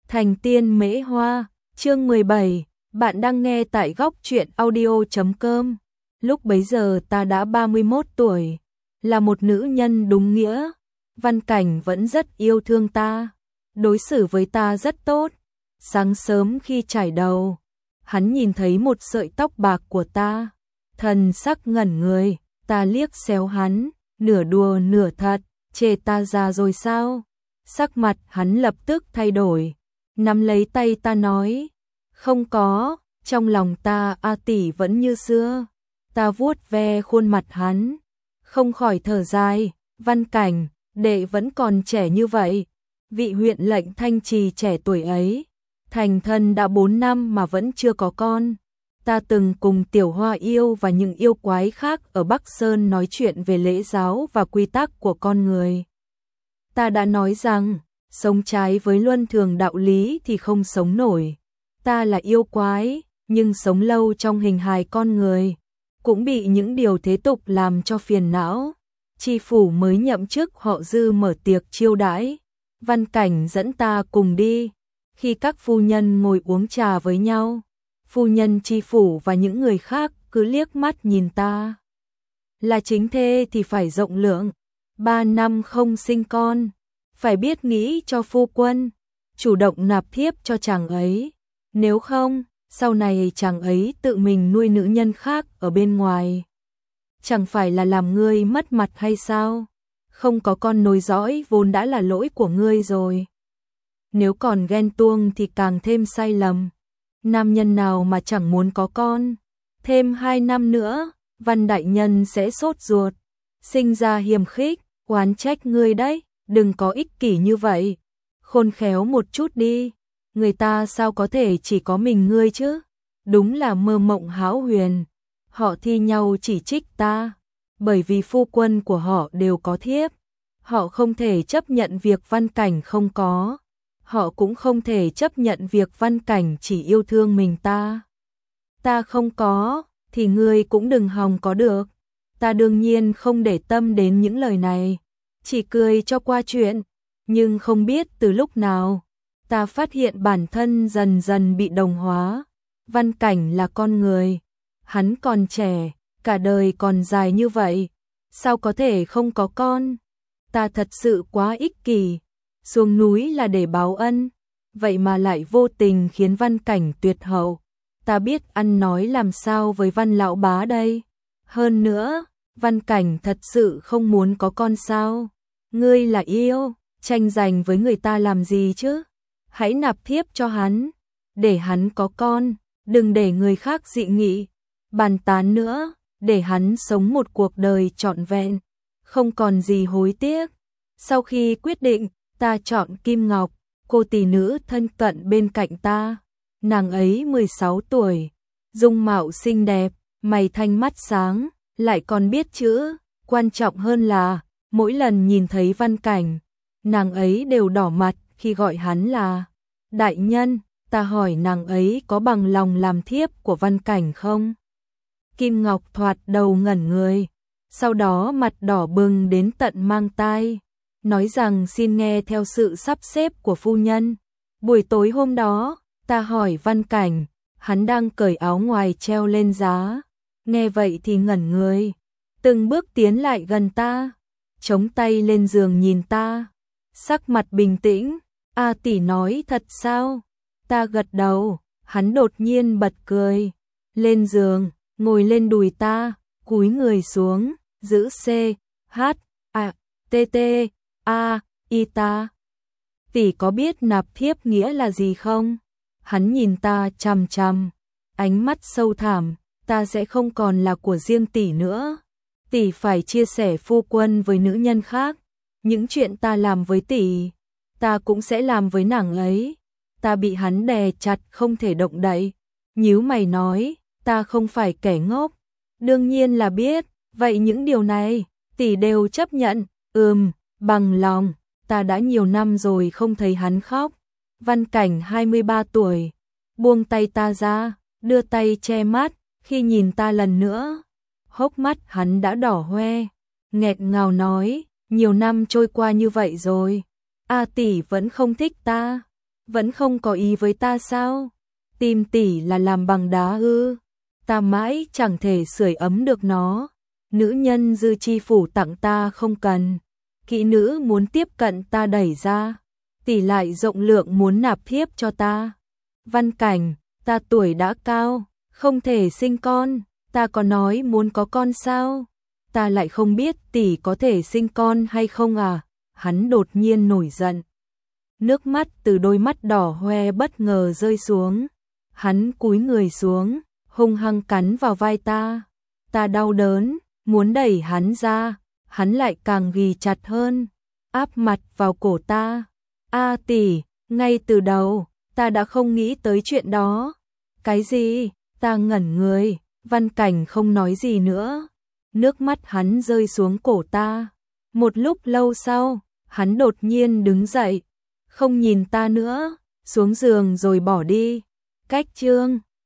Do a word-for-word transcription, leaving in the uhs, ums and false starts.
Thành tiên mễ hoa, chương mười bảy, bạn đang nghe tại góc truyện audio chấm com. Lúc bấy giờ ta đã ba mươi mốt tuổi, là một nữ nhân đúng nghĩa. Văn Cảnh vẫn rất yêu thương ta, đối xử với ta rất tốt. Sáng sớm khi chải đầu, hắn nhìn thấy một sợi tóc bạc của ta, thần sắc ngẩn người. Ta liếc xéo hắn, nửa đùa nửa thật, chê ta già rồi sao? Sắc mặt hắn lập tức thay đổi, nắm lấy tay ta nói, không có, trong lòng ta A tỷ vẫn như xưa. Ta vuốt ve khuôn mặt hắn, không khỏi thở dài. Văn Cảnh, đệ vẫn còn trẻ như vậy. Vị huyện lệnh Thanh Trì trẻ tuổi ấy, thành thân đã bốn năm mà vẫn chưa có con. Ta từng cùng Tiểu Hoa yêu và những yêu quái khác ở Bắc Sơn nói chuyện về lễ giáo và quy tắc của con người. Ta đã nói rằng, sống trái với luân thường đạo lý thì không sống nổi. Ta là yêu quái, nhưng sống lâu trong hình hài con người, cũng bị những điều thế tục làm cho phiền não. Tri phủ mới nhậm chức họ Dư mở tiệc chiêu đãi. Văn Cảnh dẫn ta cùng đi. Khi các phu nhân ngồi uống trà với nhau, phu nhân tri phủ và những người khác cứ liếc mắt nhìn ta. Là chính thê thì phải rộng lượng, ba năm không sinh con, phải biết nghĩ cho phu quân, chủ động nạp thiếp cho chàng ấy. Nếu không, sau này chàng ấy tự mình nuôi nữ nhân khác ở bên ngoài, chẳng phải là làm ngươi mất mặt hay sao? Không có con nối dõi vốn đã là lỗi của ngươi rồi, nếu còn ghen tuông thì càng thêm sai lầm. Nam nhân nào mà chẳng muốn có con? Thêm hai năm nữa, Văn đại nhân sẽ sốt ruột, sinh ra hiềm khích, oán trách ngươi đấy. Đừng có ích kỷ như vậy, khôn khéo một chút đi. Người ta sao có thể chỉ có mình ngươi chứ? Đúng là mơ mộng hão huyền. Họ thi nhau chỉ trích ta, bởi vì phu quân của họ đều có thiếp. Họ không thể chấp nhận việc Văn Cảnh không có. Họ cũng không thể chấp nhận việc Văn Cảnh chỉ yêu thương mình ta. Ta không có, thì ngươi cũng đừng hòng có được. Ta đương nhiên không để tâm đến những lời này, chỉ cười cho qua chuyện. Nhưng không biết từ lúc nào, ta phát hiện bản thân dần dần bị đồng hóa. Văn Cảnh là con người, hắn còn trẻ, cả đời còn dài như vậy, sao có thể không có con? Ta thật sự quá ích kỷ, xuống núi là để báo ân, vậy mà lại vô tình khiến Văn Cảnh tuyệt hậu. Ta biết ăn nói làm sao với Văn lão bá đây. Hơn nữa, Văn Cảnh thật sự không muốn có con sao? Ngươi là yêu, tranh giành với người ta làm gì chứ? Hãy nạp thiếp cho hắn, để hắn có con, đừng để người khác dị nghị, bàn tán nữa, để hắn sống một cuộc đời trọn vẹn, không còn gì hối tiếc. Sau khi quyết định, ta chọn Kim Ngọc, cô tỷ nữ thân cận bên cạnh ta. Nàng ấy mười sáu tuổi, dung mạo xinh đẹp, mày thanh mắt sáng, lại còn biết chữ. Quan trọng hơn là, mỗi lần nhìn thấy Văn Cảnh, nàng ấy đều đỏ mặt khi gọi hắn là đại nhân. Ta hỏi nàng ấy có bằng lòng làm thiếp của Văn Cảnh không? Kim Ngọc thoạt đầu ngẩn người, sau đó mặt đỏ bừng đến tận mang tai, nói rằng xin nghe theo sự sắp xếp của phu nhân. Buổi tối hôm đó, ta hỏi Văn Cảnh, hắn đang cởi áo ngoài treo lên giá. Nghe vậy thì ngẩn người, từng bước tiến lại gần ta, chống tay lên giường nhìn ta, sắc mặt bình tĩnh. A tỷ nói thật sao? Ta gật đầu. Hắn đột nhiên bật cười, lên giường, ngồi lên đùi ta, cúi người xuống, giữ C, H, A, T, T, A, I ta. Tỷ có biết nạp thiếp nghĩa là gì không? Hắn nhìn ta chằm chằm, ánh mắt sâu thẳm. Ta sẽ không còn là của riêng tỷ nữa. Tỷ phải chia sẻ phu quân với nữ nhân khác. Những chuyện ta làm với tỷ, ta cũng sẽ làm với nàng ấy. Ta bị hắn đè chặt không thể động đậy. Nhíu mày nói, ta không phải kẻ ngốc. Đương nhiên là biết, vậy những điều này, tỷ đều chấp nhận. Ừm, bằng lòng. Ta đã nhiều năm rồi không thấy hắn khóc. Văn Cảnh hai mươi ba tuổi, buông tay ta ra, đưa tay che mắt. Khi nhìn ta lần nữa, hốc mắt hắn đã đỏ hoe, nghẹt ngào nói, nhiều năm trôi qua như vậy rồi, A tỷ vẫn không thích ta. Vẫn không có ý với ta sao? Tim tỷ là làm bằng đá ư? Ta mãi chẳng thể sưởi ấm được nó. Nữ nhân dư chi phủ tặng ta không cần. Kỹ nữ muốn tiếp cận ta đẩy ra. Tỷ lại rộng lượng muốn nạp thiếp cho ta. Văn Cảnh, ta tuổi đã cao, không thể sinh con. Ta có nói muốn có con sao? Ta lại không biết tỷ có thể sinh con hay không à? Hắn đột nhiên nổi giận. Nước mắt từ đôi mắt đỏ hoe bất ngờ rơi xuống. Hắn cúi người xuống, hung hăng cắn vào vai ta. Ta đau đớn, muốn đẩy hắn ra, hắn lại càng ghì chặt hơn, áp mặt vào cổ ta. A tỷ, ngay từ đầu, ta đã không nghĩ tới chuyện đó. Cái gì? Ta ngẩn người, Văn Cảnh không nói gì nữa. Nước mắt hắn rơi xuống cổ ta. Một lúc lâu sau, hắn đột nhiên đứng dậy, không nhìn ta nữa, xuống giường rồi bỏ đi. Cách chương